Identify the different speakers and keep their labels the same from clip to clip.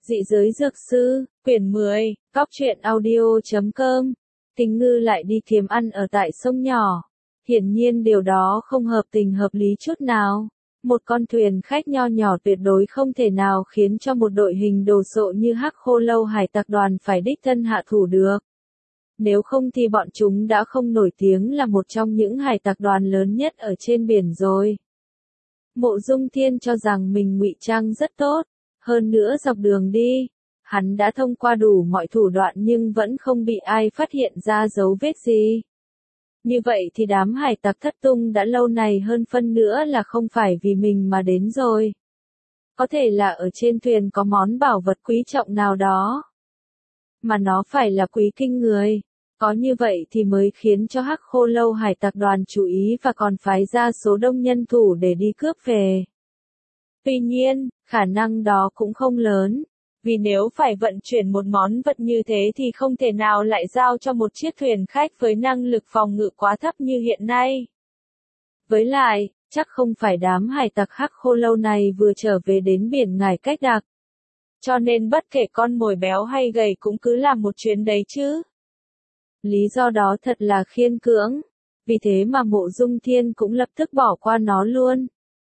Speaker 1: Dị giới dược sư, quyển 10, Cóc truyện audio.com. Tình ngư lại đi kiếm ăn ở tại sông nhỏ. Hiển nhiên điều đó không hợp tình hợp lý chút nào. Một con thuyền khách nho nhỏ tuyệt đối không thể nào khiến cho một đội hình đồ sộ như Hắc Khô Lâu hải tặc đoàn phải đích thân hạ thủ được. Nếu không thì bọn chúng đã không nổi tiếng là một trong những hải tặc đoàn lớn nhất ở trên biển rồi. Mộ Dung Thiên cho rằng mình ngụy trang rất tốt. Hơn nữa dọc đường đi, hắn đã thông qua đủ mọi thủ đoạn nhưng vẫn không bị ai phát hiện ra dấu vết gì. Như vậy thì đám hải tặc thất tung đã lâu này hơn phân nữa là không phải vì mình mà đến rồi. Có thể là ở trên thuyền có món bảo vật quý trọng nào đó. Mà nó phải là quý kinh người. Có như vậy thì mới khiến cho Hắc Khô Lâu hải tặc đoàn chú ý và còn phái ra số đông nhân thủ để đi cướp về. Tuy nhiên, khả năng đó cũng không lớn, vì nếu phải vận chuyển một món vật như thế thì không thể nào lại giao cho một chiếc thuyền khách với năng lực phòng ngự quá thấp như hiện nay. Với lại, chắc không phải đám hải tặc Hắc Khô Lâu này vừa trở về đến biển Ngải Cách Đặc. Cho nên bất kể con mồi béo hay gầy cũng cứ làm một chuyến đấy chứ. Lý do đó thật là khiên cưỡng, vì thế mà Mộ Dung Thiên cũng lập tức bỏ qua nó luôn.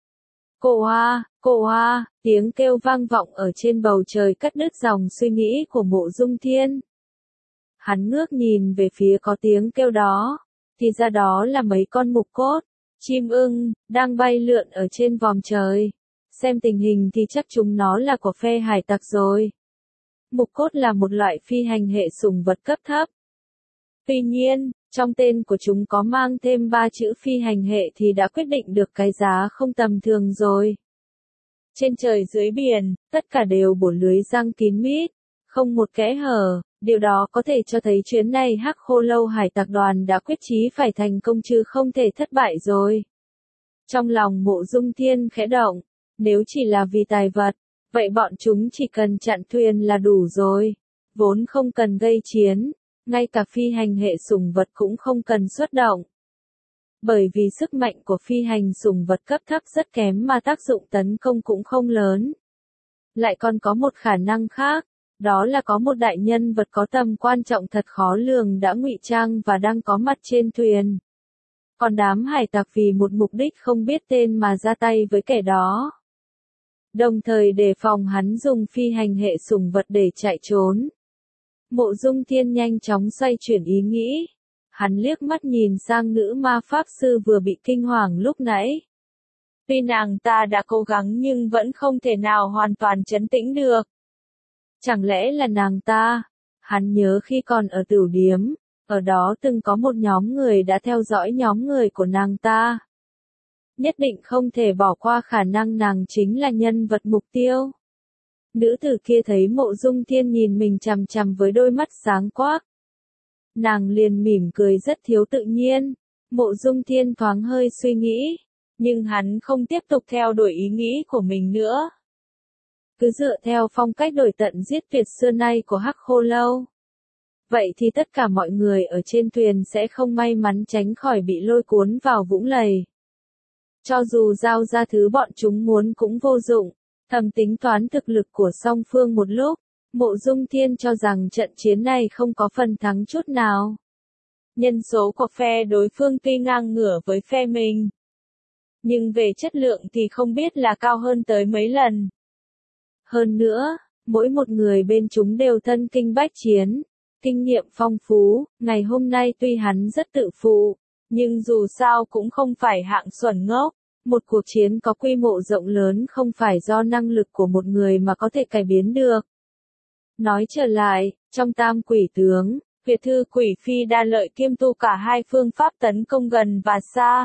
Speaker 1: Cô Hoa, tiếng kêu vang vọng ở trên bầu trời cắt đứt dòng suy nghĩ của Mộ Dung Thiên. Hắn ngước nhìn về phía có tiếng kêu đó, thì ra đó là mấy con mục cốt, chim ưng, đang bay lượn ở trên vòm trời. Xem tình hình thì chắc chúng nó là của phe hải tặc rồi. Mục cốt là một loại phi hành hệ sủng vật cấp thấp. Tuy nhiên, trong tên của chúng có mang thêm 3 chữ phi hành hệ thì đã quyết định được cái giá không tầm thường rồi. Trên trời dưới biển, tất cả đều bổ lưới giăng kín mít, không một kẽ hở, điều đó có thể cho thấy chuyến này Hắc Khô Lâu hải tặc đoàn đã quyết chí phải thành công chứ không thể thất bại rồi. Trong lòng Mộ Dung Thiên khẽ động, nếu chỉ là vì tài vật, vậy bọn chúng chỉ cần chặn thuyền là đủ rồi, vốn không cần gây chiến. Ngay cả phi hành hệ sủng vật cũng không cần xuất động. Bởi vì sức mạnh của phi hành sủng vật cấp thấp rất kém mà tác dụng tấn công cũng không lớn. Lại còn có một khả năng khác, đó là có một đại nhân vật có tầm quan trọng thật khó lường đã ngụy trang và đang có mặt trên thuyền. Còn đám hải tặc vì một mục đích không biết tên mà ra tay với kẻ đó. Đồng thời đề phòng hắn dùng phi hành hệ sủng vật để chạy trốn. Mộ Dung Thiên nhanh chóng xoay chuyển ý nghĩ. Hắn liếc mắt nhìn sang nữ ma pháp sư vừa bị kinh hoàng lúc nãy. Tuy nàng ta đã cố gắng nhưng vẫn không thể nào hoàn toàn trấn tĩnh được. Chẳng lẽ là nàng ta? Hắn nhớ khi còn ở Tửu Điếm, ở đó từng có một nhóm người đã theo dõi nhóm người của nàng ta. Nhất định không thể bỏ qua khả năng nàng chính là nhân vật mục tiêu. Nữ tử kia thấy Mộ Dung Thiên nhìn mình chằm chằm với đôi mắt sáng quắc. Nàng liền mỉm cười rất thiếu tự nhiên. Mộ Dung Thiên thoáng hơi suy nghĩ, nhưng hắn không tiếp tục theo đuổi ý nghĩ của mình nữa. Cứ dựa theo phong cách đổi tận giết tuyệt xưa nay của Hắc Khô Lâu. Vậy thì tất cả mọi người ở trên thuyền sẽ không may mắn tránh khỏi bị lôi cuốn vào vũng lầy. Cho dù giao ra thứ bọn chúng muốn cũng vô dụng. Thầm tính toán thực lực của song phương một lúc, Mộ Dung Thiên cho rằng trận chiến này không có phần thắng chút nào. Nhân số của phe đối phương tuy ngang ngửa với phe mình, nhưng về chất lượng thì không biết là cao hơn tới mấy lần. Hơn nữa, mỗi một người bên chúng đều thân kinh bách chiến, kinh nghiệm phong phú, ngày hôm nay tuy hắn rất tự phụ, nhưng dù sao cũng không phải hạng xuẩn ngốc. Một cuộc chiến có quy mô rộng lớn không phải do năng lực của một người mà có thể cải biến được. Nói trở lại, trong Tam Quỷ Tướng, Huyệt Thư Quỷ Phi đa lợi kiêm tu cả hai phương pháp tấn công gần và xa.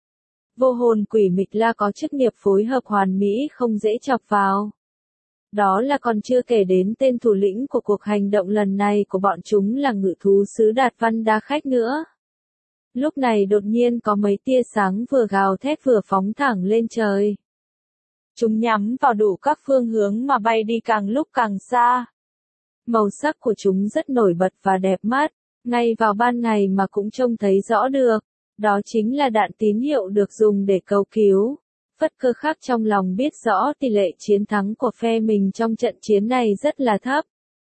Speaker 1: Vô hồn quỷ Mịch La có chức nghiệp phối hợp hoàn mỹ không dễ chọc vào. Đó là còn chưa kể đến tên thủ lĩnh của cuộc hành động lần này của bọn chúng là ngự thú sứ Đạt Văn Đa Khách nữa. Lúc này đột nhiên có mấy tia sáng vừa gào thét vừa phóng thẳng lên trời. Chúng nhắm vào đủ các phương hướng mà bay đi càng lúc càng xa. Màu sắc của chúng rất nổi bật và đẹp mắt, ngay vào ban ngày mà cũng trông thấy rõ được. Đó chính là đạn tín hiệu được dùng để cầu cứu. Phất Cơ Khắc trong lòng biết rõ tỷ lệ chiến thắng của phe mình trong trận chiến này rất là thấp.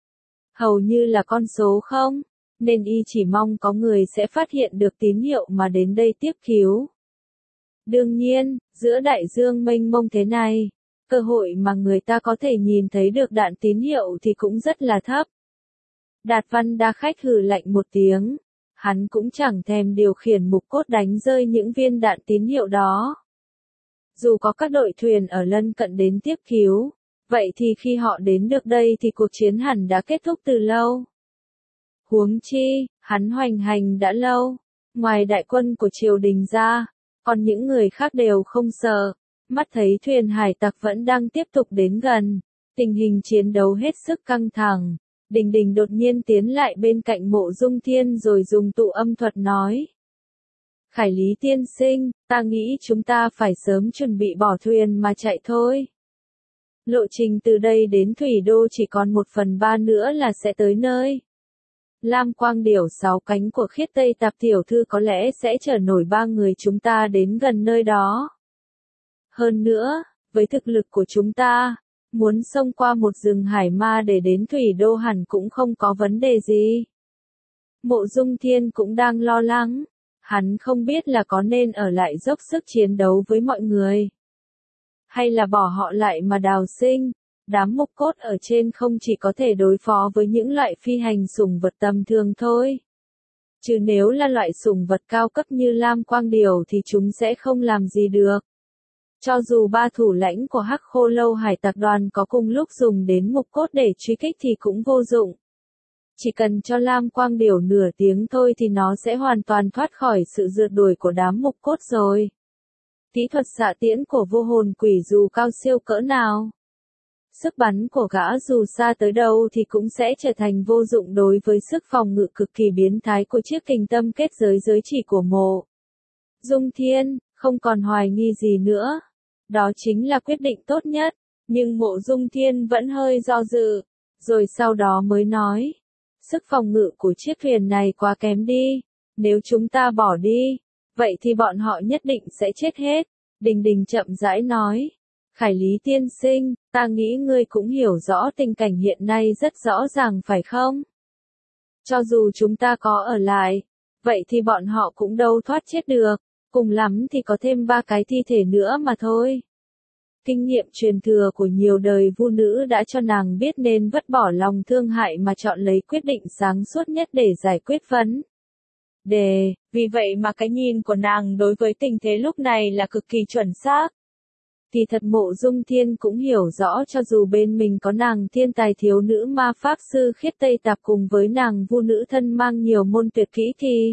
Speaker 1: Hầu như là con số không, nên y chỉ mong có người sẽ phát hiện được tín hiệu mà đến đây tiếp cứu. Đương nhiên, giữa đại dương mênh mông thế này, cơ hội mà người ta có thể nhìn thấy được đạn tín hiệu thì cũng rất là thấp. Đạt Văn Đa Khách hừ lạnh một tiếng, hắn cũng chẳng thèm điều khiển mục cốt đánh rơi những viên đạn tín hiệu đó. Dù có các đội thuyền ở lân cận đến tiếp cứu, vậy thì khi họ đến được đây thì cuộc chiến hẳn đã kết thúc từ lâu. Huống chi, hắn hoành hành đã lâu, ngoài đại quân của triều đình ra, còn những người khác đều không sợ, mắt thấy thuyền hải tặc vẫn đang tiếp tục đến gần, tình hình chiến đấu hết sức căng thẳng. Đình Đình đột nhiên tiến lại bên cạnh Mộ Dung Thiên rồi dùng tụ âm thuật nói. Khải Lý tiên sinh, ta nghĩ chúng ta phải sớm chuẩn bị bỏ thuyền mà chạy thôi. Lộ trình từ đây đến Thủy Đô chỉ còn 1/3 nữa là sẽ tới nơi. Lam Quang Điểu 6 cánh của Khiết Tây Tạp tiểu thư có lẽ sẽ chở nổi 3 người chúng ta đến gần nơi đó. Hơn nữa, với thực lực của chúng ta, muốn xông qua một rừng hải ma để đến Thủy Đô hẳn cũng không có vấn đề gì. Mộ Dung Thiên cũng đang lo lắng. Hắn không biết là có nên ở lại dốc sức chiến đấu với mọi người, hay là bỏ họ lại mà đào sinh. Đám mục cốt ở trên không chỉ có thể đối phó với những loại phi hành sủng vật tầm thường thôi. Chứ nếu là loại sủng vật cao cấp như Lam Quang Điểu thì chúng sẽ không làm gì được. Cho dù 3 thủ lãnh của Hắc Khô Lâu hải tặc đoàn có cùng lúc dùng đến mục cốt để truy kích thì cũng vô dụng. Chỉ cần cho Lam Quang Điểu nửa tiếng thôi thì nó sẽ hoàn toàn thoát khỏi sự rượt đuổi của đám mục cốt rồi. Kỹ thuật xạ tiễn của vô hồn quỷ dù cao siêu cỡ nào, sức bắn của gã dù xa tới đâu thì cũng sẽ trở thành vô dụng đối với sức phòng ngự cực kỳ biến thái của chiếc kình tâm kết giới giới chỉ của Mộ Dung Thiên. Không còn hoài nghi gì nữa. Đó chính là quyết định tốt nhất. Nhưng Mộ Dung Thiên vẫn hơi do dự, rồi sau đó mới nói. Sức phòng ngự của chiếc thuyền này quá kém đi. Nếu chúng ta bỏ đi, vậy thì bọn họ nhất định sẽ chết hết. Đình Đình chậm rãi nói. Khải Lý tiên sinh, ta nghĩ ngươi cũng hiểu rõ tình cảnh hiện nay rất rõ ràng phải không? Cho dù chúng ta có ở lại, vậy thì bọn họ cũng đâu thoát chết được. Cùng lắm thì có thêm 3 cái thi thể nữa mà thôi. Kinh nghiệm truyền thừa của nhiều đời vu nữ đã cho nàng biết nên vứt bỏ lòng thương hại mà chọn lấy quyết định sáng suốt nhất để giải quyết vấn đề. Vì vậy mà cái nhìn của nàng đối với tình thế lúc này là cực kỳ chuẩn xác. Thì thật Mộ Dung Thiên cũng hiểu rõ cho dù bên mình có nàng thiên tài thiếu nữ ma pháp sư Khiết Tây Tạp cùng với nàng vu nữ thân mang nhiều môn tuyệt kỹ thì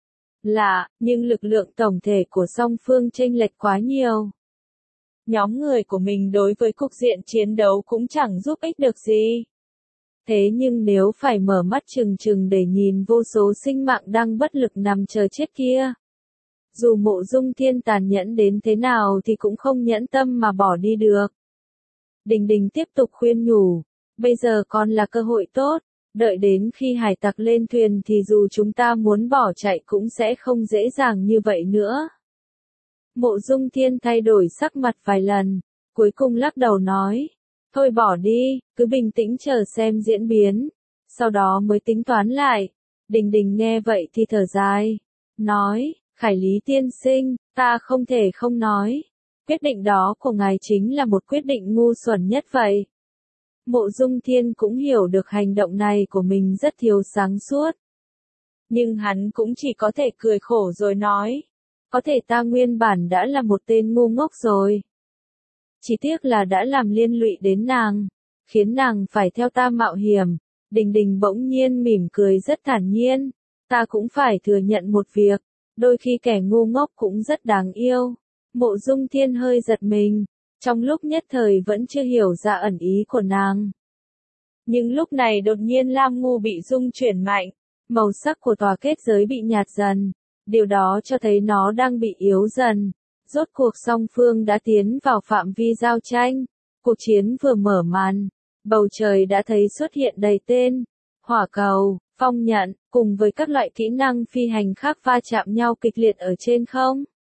Speaker 1: nhưng lực lượng tổng thể của song phương chênh lệch quá nhiều. Nhóm người của mình đối với cục diện chiến đấu cũng chẳng giúp ích được gì. Thế nhưng nếu phải mở mắt trừng trừng để nhìn vô số sinh mạng đang bất lực nằm chờ chết kia, dù Mộ Dung Thiên tàn nhẫn đến thế nào thì cũng không nhẫn tâm mà bỏ đi được. Đình Đình tiếp tục khuyên nhủ, bây giờ còn là cơ hội tốt, đợi đến khi hải tặc lên thuyền thì dù chúng ta muốn bỏ chạy cũng sẽ không dễ dàng như vậy nữa. Mộ Dung Thiên thay đổi sắc mặt vài lần, cuối cùng lắc đầu nói, thôi bỏ đi, cứ bình tĩnh chờ xem diễn biến, sau đó mới tính toán lại. Đình Đình nghe vậy thì thở dài, nói, Khải Lý tiên sinh, ta không thể không nói, quyết định đó của ngài chính là một quyết định ngu xuẩn nhất vậy. Mộ Dung Thiên cũng hiểu được hành động này của mình rất thiếu sáng suốt. Nhưng hắn cũng chỉ có thể cười khổ rồi nói, có thể ta nguyên bản đã là một tên ngu ngốc rồi. Chỉ tiếc là đã làm liên lụy đến nàng, khiến nàng phải theo ta mạo hiểm. Đình Đình bỗng nhiên mỉm cười rất thản nhiên, ta cũng phải thừa nhận một việc, đôi khi kẻ ngu ngốc cũng rất đáng yêu. Mộ Dung Thiên hơi giật mình, trong lúc nhất thời vẫn chưa hiểu ra ẩn ý của nàng. Nhưng lúc này đột nhiên Lam Ngu bị rung chuyển mạnh, màu sắc của tòa kết giới bị nhạt dần, điều đó cho thấy nó đang bị yếu dần. Rốt cuộc song phương đã tiến vào phạm vi giao tranh, cuộc chiến vừa mở màn, bầu trời đã thấy xuất hiện đầy tên, hỏa cầu, phong nhận, cùng với các loại kỹ năng phi hành khác va chạm nhau kịch liệt ở trên không.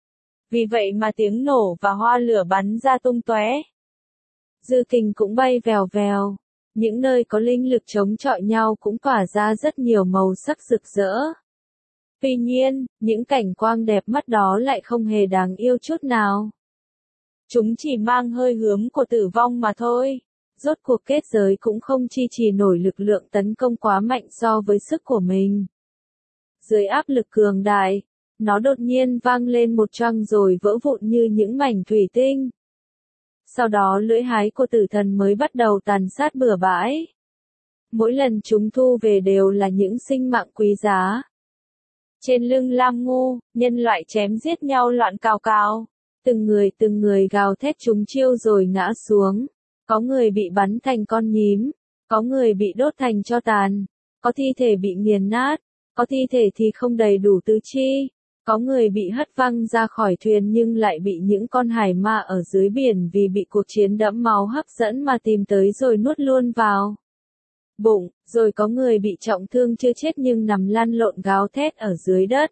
Speaker 1: Vì vậy mà tiếng nổ và hoa lửa bắn ra tung tóe. Dư kình cũng bay vèo vèo. Những nơi có linh lực chống chọi nhau cũng tỏa ra rất nhiều màu sắc rực rỡ. Tuy nhiên, những cảnh quang đẹp mắt đó lại không hề đáng yêu chút nào. Chúng chỉ mang hơi hướng của tử vong mà thôi. Rốt cuộc kết giới cũng không chi trì nổi lực lượng tấn công quá mạnh so với sức của mình. Dưới áp lực cường đại, nó đột nhiên vang lên một choang rồi vỡ vụn như những mảnh thủy tinh. Sau đó lưỡi hái của tử thần mới bắt đầu tàn sát bừa bãi. Mỗi lần chúng thu về đều là những sinh mạng quý giá. Trên lưng Lam Ngu, nhân loại chém giết nhau loạn cào cào. Từng người gào thét trúng chiêu rồi ngã xuống. Có người bị bắn thành con nhím, có người bị đốt thành tro tàn, có thi thể bị nghiền nát, có thi thể thì không đầy đủ tứ chi, có người bị hất văng ra khỏi thuyền nhưng lại bị những con hải ma ở dưới biển vì bị cuộc chiến đẫm máu hấp dẫn mà tìm tới rồi nuốt luôn vào bụng, rồi có người bị trọng thương chưa chết nhưng nằm lăn lộn gào thét ở dưới đất.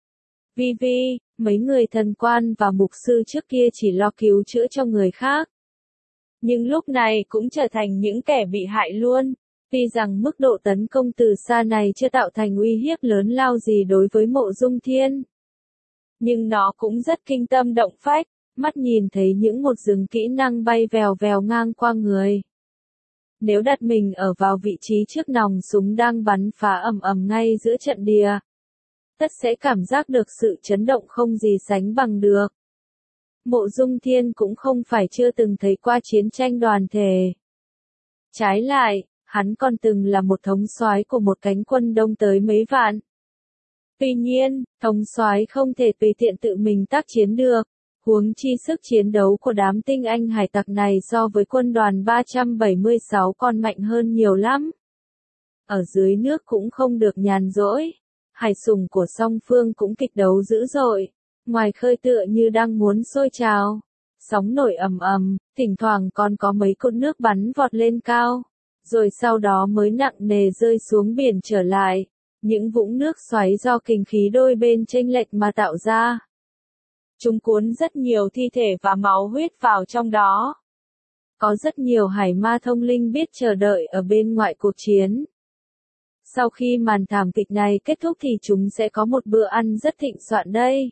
Speaker 1: Vi, mấy người thần quan và mục sư trước kia chỉ lo cứu chữa cho người khác. Nhưng lúc này cũng trở thành những kẻ bị hại luôn. Tuy rằng mức độ tấn công từ xa này chưa tạo thành uy hiếp lớn lao gì đối với Mộ Dung Thiên. Nhưng nó cũng rất kinh tâm động phách, mắt nhìn thấy những một rừng kỹ năng bay vèo vèo ngang qua người. Nếu đặt mình ở vào vị trí trước nòng súng đang bắn phá ầm ầm ngay giữa trận địa, tất sẽ cảm giác được sự chấn động không gì sánh bằng được. Mộ Dung Thiên cũng không phải chưa từng thấy qua chiến tranh đoàn thể. Trái lại, hắn còn từng là một thống soái của một cánh quân đông tới mấy vạn. Tuy nhiên, thống soái không thể tùy tiện tự mình tác chiến được, huống chi sức chiến đấu của đám tinh anh hải tặc này so với quân đoàn 376 còn mạnh hơn nhiều lắm. Ở dưới nước cũng không được nhàn rỗi, hải sủng của song phương cũng kịch đấu dữ dội. Ngoài khơi tựa như đang muốn sôi trào, sóng nổi ầm ầm, thỉnh thoảng còn có mấy cột nước bắn vọt lên cao, rồi sau đó mới nặng nề rơi xuống biển trở lại, những vũng nước xoáy do kinh khí đôi bên chênh lệch mà tạo ra. Chúng cuốn rất nhiều thi thể và máu huyết vào trong đó. Có rất nhiều hải ma thông linh biết chờ đợi ở bên ngoài cuộc chiến. Sau khi màn thảm kịch này kết thúc thì chúng sẽ có một bữa ăn rất thịnh soạn đây.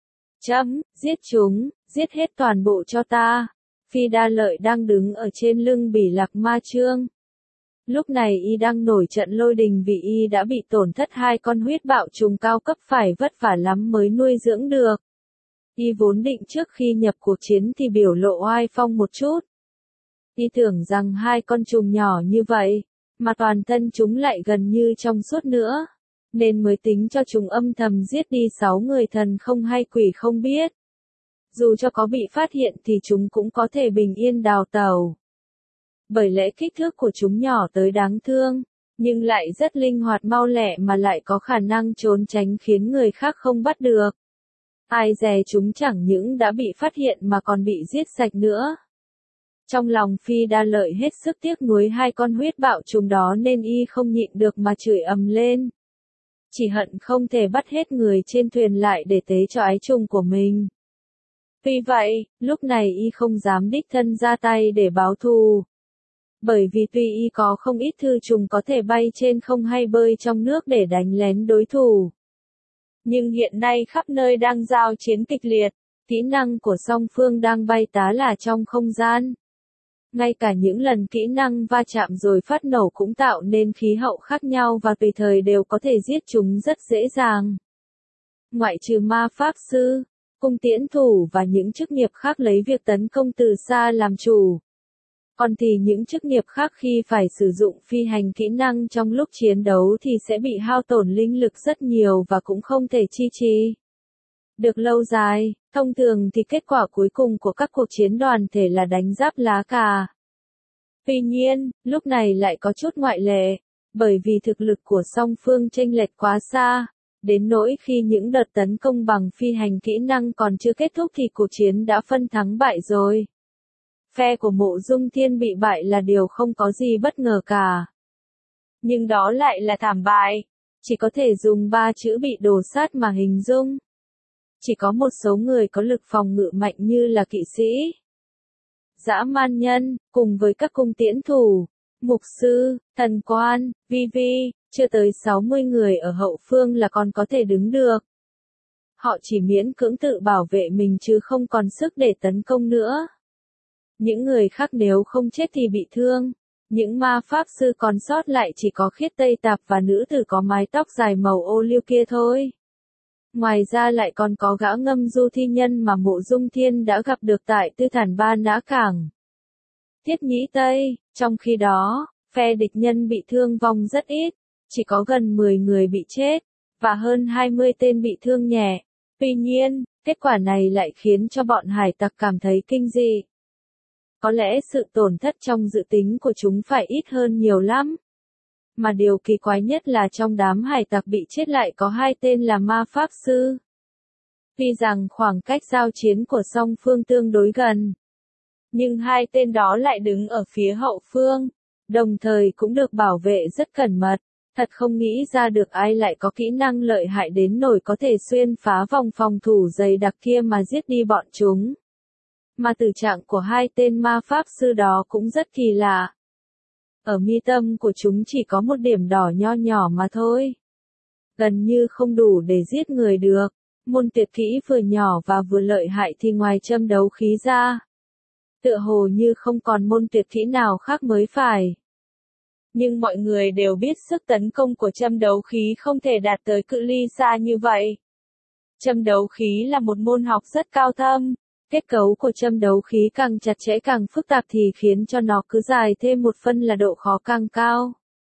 Speaker 1: Giết chúng, giết hết toàn bộ cho ta. Phi Đa Lợi đang đứng ở trên lưng Bỉ Lạc Ma Chương. Lúc này y đang nổi trận lôi đình vì y đã bị tổn thất 2 con huyết bạo trùng cao cấp phải vất vả lắm mới nuôi dưỡng được. Y vốn định trước khi nhập cuộc chiến thì biểu lộ oai phong một chút. Y tưởng rằng 2 con trùng nhỏ như vậy, mà toàn thân chúng lại gần như trong suốt nữa, nên mới tính cho chúng âm thầm giết đi 6 người thần không hay quỷ không biết. Dù cho có bị phát hiện thì chúng cũng có thể bình yên đào tẩu. Bởi lẽ kích thước của chúng nhỏ tới đáng thương, nhưng lại rất linh hoạt mau lẹ mà lại có khả năng trốn tránh khiến người khác không bắt được. Ai dè chúng chẳng những đã bị phát hiện mà còn bị giết sạch nữa. Trong lòng Phi Đa Lợi hết sức tiếc nuối 2 con huyết bạo trùng đó nên y không nhịn được mà chửi ầm lên. Chỉ hận không thể bắt hết người trên thuyền lại để tế cho ái trùng của mình. Tuy vậy, lúc này y không dám đích thân ra tay để báo thù. Bởi vì tuy y có không ít thư trùng có thể bay trên không hay bơi trong nước để đánh lén đối thủ. Nhưng hiện nay khắp nơi đang giao chiến kịch liệt, kỹ năng của song phương đang bay tá là trong không gian. Ngay cả những lần kỹ năng va chạm rồi phát nổ cũng tạo nên khí hậu khác nhau và tùy thời đều có thể giết chúng rất dễ dàng. Ngoại trừ ma pháp sư, cung tiễn thủ và những chức nghiệp khác lấy việc tấn công từ xa làm chủ. Còn thì những chức nghiệp khác khi phải sử dụng phi hành kỹ năng trong lúc chiến đấu thì sẽ bị hao tổn linh lực rất nhiều và cũng không thể chi trì được lâu dài. Thông thường thì kết quả cuối cùng của các cuộc chiến đoàn thể là đánh giáp lá cà. Tuy nhiên, lúc này lại có chút ngoại lệ, bởi vì thực lực của song phương chênh lệch quá xa, đến nỗi khi những đợt tấn công bằng phi hành kỹ năng còn chưa kết thúc thì cuộc chiến đã phân thắng bại rồi. Phe của Mộ Dung Thiên bị bại là điều không có gì bất ngờ cả. Nhưng đó lại là thảm bại, chỉ có thể dùng 3 chữ bị đổ sát mà hình dung. Chỉ có một số người có lực phòng ngự mạnh như là kỵ sĩ, dã man nhân, cùng với các cung tiễn thủ, mục sư, thần quan, vi, chưa tới 60 người ở hậu phương là còn có thể đứng được. Họ chỉ miễn cưỡng tự bảo vệ mình chứ không còn sức để tấn công nữa. Những người khác nếu không chết thì bị thương. Những ma pháp sư còn sót lại chỉ có Khiết Tây Tạp và nữ tử có mái tóc dài màu ô liu kia thôi. Ngoài ra lại còn có gã ngâm du thi nhân mà Mộ Dung Thiên đã gặp được tại Tư Thản Ba Nã Cảng. Thiết Nhĩ Tây, trong khi đó, phe địch nhân bị thương vong rất ít, chỉ có gần 10 người bị chết, và hơn 20 tên bị thương nhẹ. Tuy nhiên, kết quả này lại khiến cho bọn hải tặc cảm thấy kinh dị. Có lẽ sự tổn thất trong dự tính của chúng phải ít hơn nhiều lắm. Mà điều kỳ quái nhất là trong đám hải tặc bị chết lại có 2 tên là ma pháp sư. Tuy rằng khoảng cách giao chiến của song phương tương đối gần, nhưng 2 tên đó lại đứng ở phía hậu phương, đồng thời cũng được bảo vệ rất cẩn mật. Thật không nghĩ ra được ai lại có kỹ năng lợi hại đến nỗi có thể xuyên phá vòng phòng thủ dày đặc kia mà giết đi bọn chúng. Mà tử trạng của 2 tên ma pháp sư đó cũng rất kỳ lạ. Ở mi tâm của chúng chỉ có một điểm đỏ nho nhỏ mà thôi. Gần như không đủ để giết người được. Môn tuyệt kỹ vừa nhỏ và vừa lợi hại thì ngoài châm đấu khí ra, tựa hồ như không còn môn tuyệt kỹ nào khác mới phải. Nhưng mọi người đều biết sức tấn công của châm đấu khí không thể đạt tới cự ly xa như vậy. Châm đấu khí là một môn học rất cao thâm. Kết cấu của châm đấu khí càng chặt chẽ càng phức tạp thì khiến cho nó cứ dài thêm một phân là độ khó càng cao.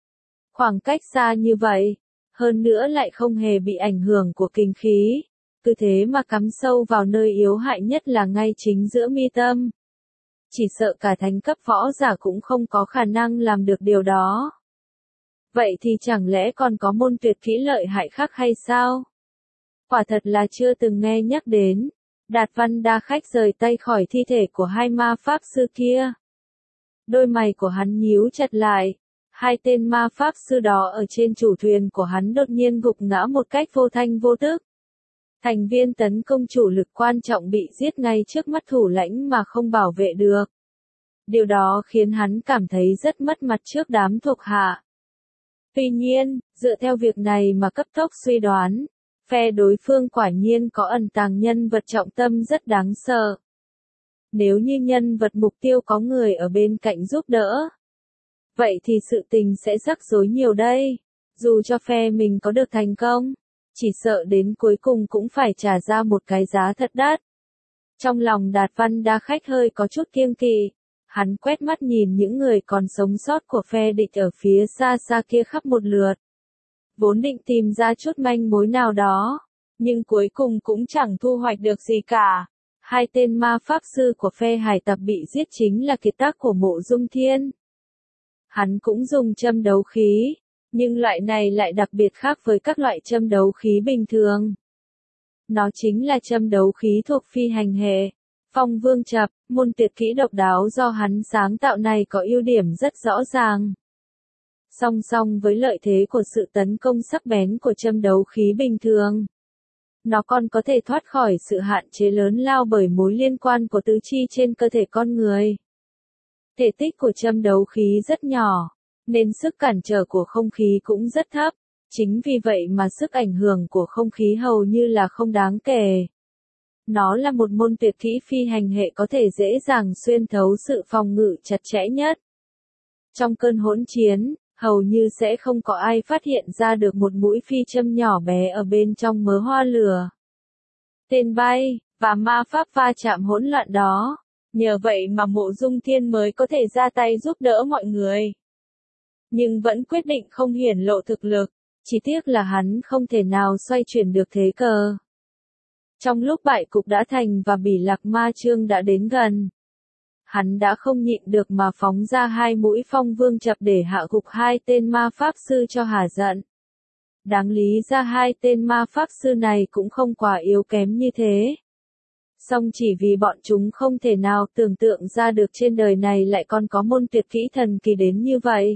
Speaker 1: Khoảng cách xa như vậy, hơn nữa lại không hề bị ảnh hưởng của kình khí, cứ thế mà cắm sâu vào nơi yếu hại nhất là ngay chính giữa mi tâm. Chỉ sợ cả thánh cấp võ giả cũng không có khả năng làm được điều đó. Vậy thì chẳng lẽ còn có môn tuyệt kỹ lợi hại khác hay sao? Quả thật là chưa từng nghe nhắc đến. Đạt Văn Đa Khách rời tay khỏi thi thể của 2 ma pháp sư kia. Đôi mày của hắn nhíu chặt lại. 2 tên ma pháp sư đó ở trên chủ thuyền của hắn đột nhiên gục ngã một cách vô thanh vô tức. Thành viên tấn công chủ lực quan trọng bị giết ngay trước mắt thủ lãnh mà không bảo vệ được. Điều đó khiến hắn cảm thấy rất mất mặt trước đám thuộc hạ. Tuy nhiên, dựa theo việc này mà cấp tốc suy đoán, phe đối phương quả nhiên có ẩn tàng nhân vật trọng tâm rất đáng sợ. Nếu như nhân vật mục tiêu có người ở bên cạnh giúp đỡ, vậy thì sự tình sẽ rắc rối nhiều đây. Dù cho phe mình có được thành công, chỉ sợ đến cuối cùng cũng phải trả ra một cái giá thật đắt. Trong lòng Đạt Văn Đa Khách hơi có chút kiêng kỵ, hắn quét mắt nhìn những người còn sống sót của phe địch ở phía xa xa kia khắp một lượt. Vốn định tìm ra chút manh mối nào đó, nhưng cuối cùng cũng chẳng thu hoạch được gì cả. 2 tên ma pháp sư của phe hải tặc bị giết chính là kiệt tác của Mộ Dung Thiên. Hắn cũng dùng châm đấu khí, nhưng loại này lại đặc biệt khác với các loại châm đấu khí bình thường. Nó chính là châm đấu khí thuộc phi hành hệ. Phong Vương Chập, môn tuyệt kỹ độc đáo do hắn sáng tạo này có ưu điểm rất rõ ràng. Song song với lợi thế của sự tấn công sắc bén của châm đấu khí bình thường, nó còn có thể thoát khỏi sự hạn chế lớn lao bởi mối liên quan của tứ chi trên cơ thể con người. Thể tích của châm đấu khí rất nhỏ, nên sức cản trở của không khí cũng rất thấp. Chính vì vậy mà sức ảnh hưởng của không khí hầu như là không đáng kể. Nó là một môn tuyệt kỹ phi hành hệ có thể dễ dàng xuyên thấu sự phòng ngự chặt chẽ nhất. Trong cơn hỗn chiến, hầu như sẽ không có ai phát hiện ra được một mũi phi châm nhỏ bé ở bên trong mớ hoa lửa. Tên bay, và ma pháp va chạm hỗn loạn đó. Nhờ vậy mà Mộ Dung Thiên mới có thể ra tay giúp đỡ mọi người. Nhưng vẫn quyết định không hiển lộ thực lực, chỉ tiếc là hắn không thể nào xoay chuyển được thế cờ. Trong lúc bại cục đã thành và Bỉ Lạc Ma Chương đã đến gần, hắn đã không nhịn được mà phóng ra 2 mũi Phong Vương Chập để hạ gục 2 tên ma pháp sư cho hả giận. Đáng lý ra 2 tên ma pháp sư này cũng không quá yếu kém như thế. Song chỉ vì bọn chúng không thể nào tưởng tượng ra được trên đời này lại còn có môn tuyệt kỹ thần kỳ đến như vậy.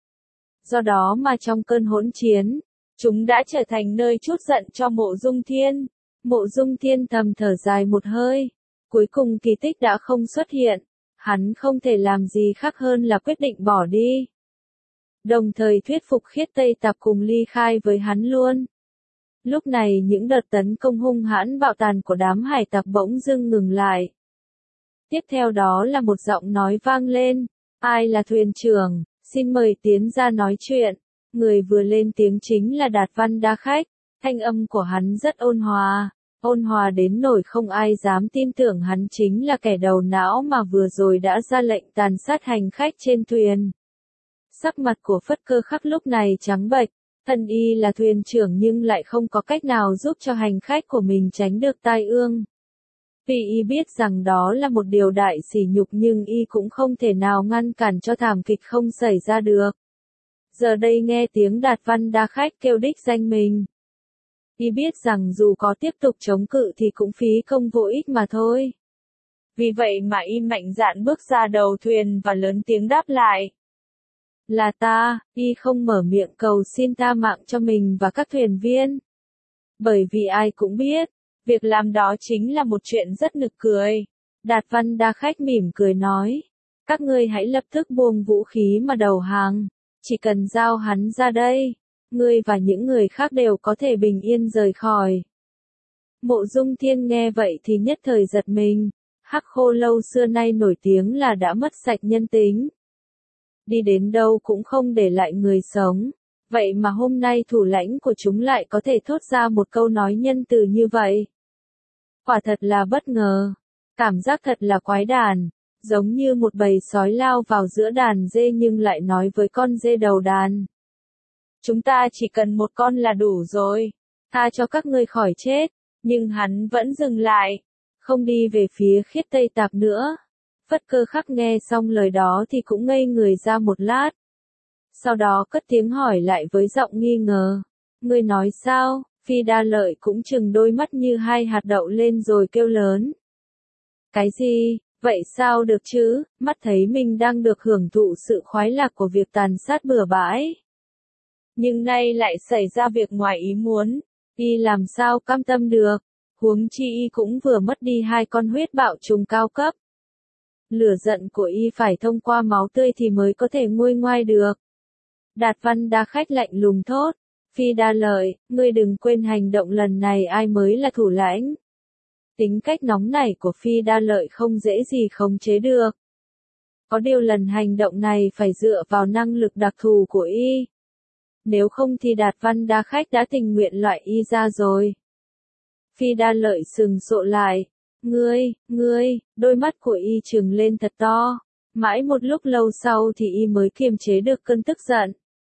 Speaker 1: Do đó mà trong cơn hỗn chiến, chúng đã trở thành nơi trút giận cho Mộ Dung Thiên. Mộ Dung Thiên thầm thở dài một hơi. Cuối cùng kỳ tích đã không xuất hiện. Hắn không thể làm gì khác hơn là quyết định bỏ đi. Đồng thời thuyết phục Khiết Tây Tạp cùng ly khai với hắn luôn. Lúc này những đợt tấn công hung hãn bạo tàn của đám hải tặc bỗng dưng ngừng lại. Tiếp theo đó là một giọng nói vang lên. Ai là thuyền trưởng, xin mời tiến ra nói chuyện. Người vừa lên tiếng chính là Đạt Văn Đa Khách. Thanh âm của hắn rất ôn hòa đến nỗi không ai dám tin tưởng hắn chính là kẻ đầu não mà vừa rồi đã ra lệnh tàn sát hành khách trên thuyền. Sắc mặt của Phất Cơ Khắc lúc này trắng bệch, thân y là thuyền trưởng nhưng lại không có cách nào giúp cho hành khách của mình tránh được tai ương. Vì y biết rằng đó là một điều đại sỉ nhục nhưng y cũng không thể nào ngăn cản cho thảm kịch không xảy ra được. Giờ đây nghe tiếng Đạt Văn Đa Khách kêu đích danh mình. Y biết rằng dù có tiếp tục chống cự thì cũng phí công vô ích mà thôi. Vì vậy mà y mạnh dạn bước ra đầu thuyền và lớn tiếng đáp lại. Là ta, y không mở miệng cầu xin tha mạng cho mình và các thuyền viên. Bởi vì ai cũng biết, việc làm đó chính là một chuyện rất nực cười. Đạt Văn Đa Khách mỉm cười nói. Các ngươi hãy lập tức buông vũ khí mà đầu hàng. Chỉ cần giao hắn ra đây, ngươi và những người khác đều có thể bình yên rời khỏi. Mộ Dung Thiên nghe vậy thì nhất thời giật mình. Hắc Khô Lâu xưa nay nổi tiếng là đã mất sạch nhân tính. Đi đến đâu cũng không để lại người sống. Vậy mà hôm nay thủ lãnh của chúng lại có thể thốt ra một câu nói nhân từ như vậy. Quả thật là bất ngờ. Cảm giác thật là quái đản. Giống như một bầy sói lao vào giữa đàn dê nhưng lại nói với con dê đầu đàn. Chúng ta chỉ cần một con là đủ rồi. Tha cho các ngươi khỏi chết. Nhưng hắn vẫn dừng lại. Không đi về phía Khiết Tây Tạp nữa. Phất Cơ Khắc nghe xong lời đó thì cũng ngây người ra một lát. Sau đó cất tiếng hỏi lại với giọng nghi ngờ. Ngươi nói sao? Phi Đa Lợi cũng trừng đôi mắt như hai hạt đậu lên rồi kêu lớn. Cái gì? Vậy sao được chứ? Mắt thấy mình đang được hưởng thụ sự khoái lạc của việc tàn sát bừa bãi. Nhưng nay lại xảy ra việc ngoài ý muốn. Y làm sao cam tâm được? Huống chi y cũng vừa mất đi 2 con huyết bạo trùng cao cấp. Lửa giận của y phải thông qua máu tươi thì mới có thể nguôi ngoai được. Đạt Văn Đa Khách lạnh lùng thốt. Phi Đa Lợi, ngươi đừng quên hành động lần này ai mới là thủ lãnh. Tính cách nóng nảy của Phi Đa Lợi không dễ gì khống chế được. Có điều lần hành động này phải dựa vào năng lực đặc thù của y. Nếu không thì Đạt Văn Đa Khách đã tình nguyện loại y ra rồi. Phi Đa Lợi sừng sộ lại. Ngươi, đôi mắt của y trừng lên thật to. Mãi một lúc lâu sau thì y mới kiềm chế được cơn tức giận.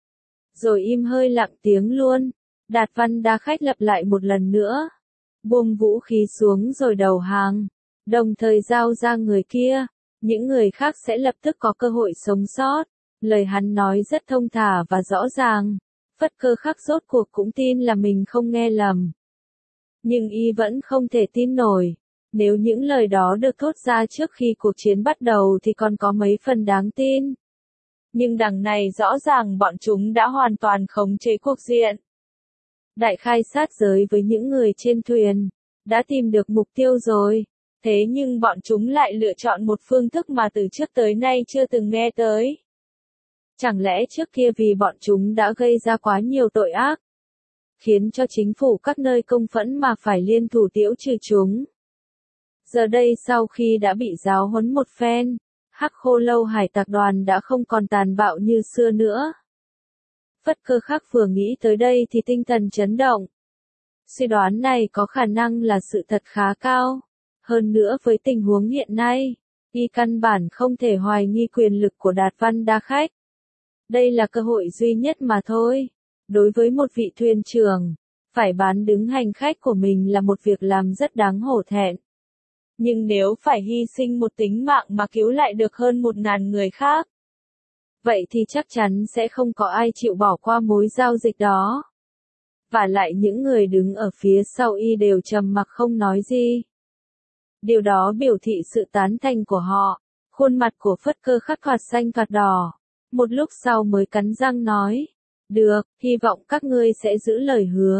Speaker 1: Rồi im hơi lặng tiếng luôn. Đạt Văn Đa Khách lặp lại một lần nữa. Buông vũ khí xuống rồi đầu hàng. Đồng thời giao ra người kia. Những người khác sẽ lập tức có cơ hội sống sót. Lời hắn nói rất thông thả và rõ ràng. Phất Cơ Khắc rốt cuộc cũng tin là mình không nghe lầm. Nhưng y vẫn không thể tin nổi. Nếu những lời đó được thốt ra trước khi cuộc chiến bắt đầu thì còn có mấy phần đáng tin. Nhưng đằng này rõ ràng bọn chúng đã hoàn toàn khống chế cuộc diện. Đại khai sát giới với những người trên thuyền. Đã tìm được mục tiêu rồi. Thế nhưng bọn chúng lại lựa chọn một phương thức mà từ trước tới nay chưa từng nghe tới. Chẳng lẽ trước kia vì bọn chúng đã gây ra quá nhiều tội ác, khiến cho chính phủ các nơi công phẫn mà phải liên thủ tiễu trừ chúng. Giờ đây sau khi đã bị giáo huấn một phen, Hắc Khô Lâu hải tặc đoàn đã không còn tàn bạo như xưa nữa. Phất Cơ Khắc vừa nghĩ tới đây thì tinh thần chấn động. Suy đoán này có khả năng là sự thật khá cao. Hơn nữa với tình huống hiện nay, y căn bản không thể hoài nghi quyền lực của Đạt Văn Đa Khách. Đây là cơ hội duy nhất mà thôi. Đối với một vị thuyền trưởng, phải bán đứng hành khách của mình là một việc làm rất đáng hổ thẹn. Nhưng nếu phải hy sinh một tính mạng mà cứu lại được hơn 1.000 người khác, vậy thì chắc chắn sẽ không có ai chịu bỏ qua mối giao dịch đó. Và lại những người đứng ở phía sau y đều trầm mặc không nói gì. Điều đó biểu thị sự tán thành của họ. Khuôn mặt của Phất Cơ Khắc thoạt xanh thoạt đỏ. Một lúc sau mới cắn răng nói. Được, hy vọng các ngươi sẽ giữ lời hứa.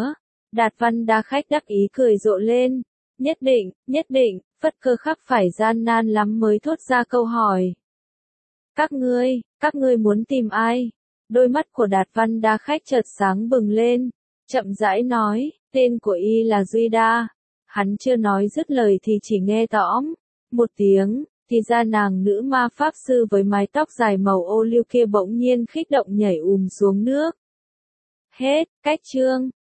Speaker 1: Đạt Văn Đa Khách đắc ý cười rộ lên. Nhất định, Phất Cơ khắc phải gian nan lắm mới thốt ra câu hỏi. Các ngươi muốn tìm ai? Đôi mắt của Đạt Văn Đa Khách chợt sáng bừng lên, chậm rãi nói, tên của y là Duy Đa. Hắn chưa nói dứt lời thì chỉ nghe tõm một tiếng, thì ra nàng nữ ma pháp sư với mái tóc dài màu ô liu kia bỗng nhiên khích động nhảy xuống nước. Hết, cách chương.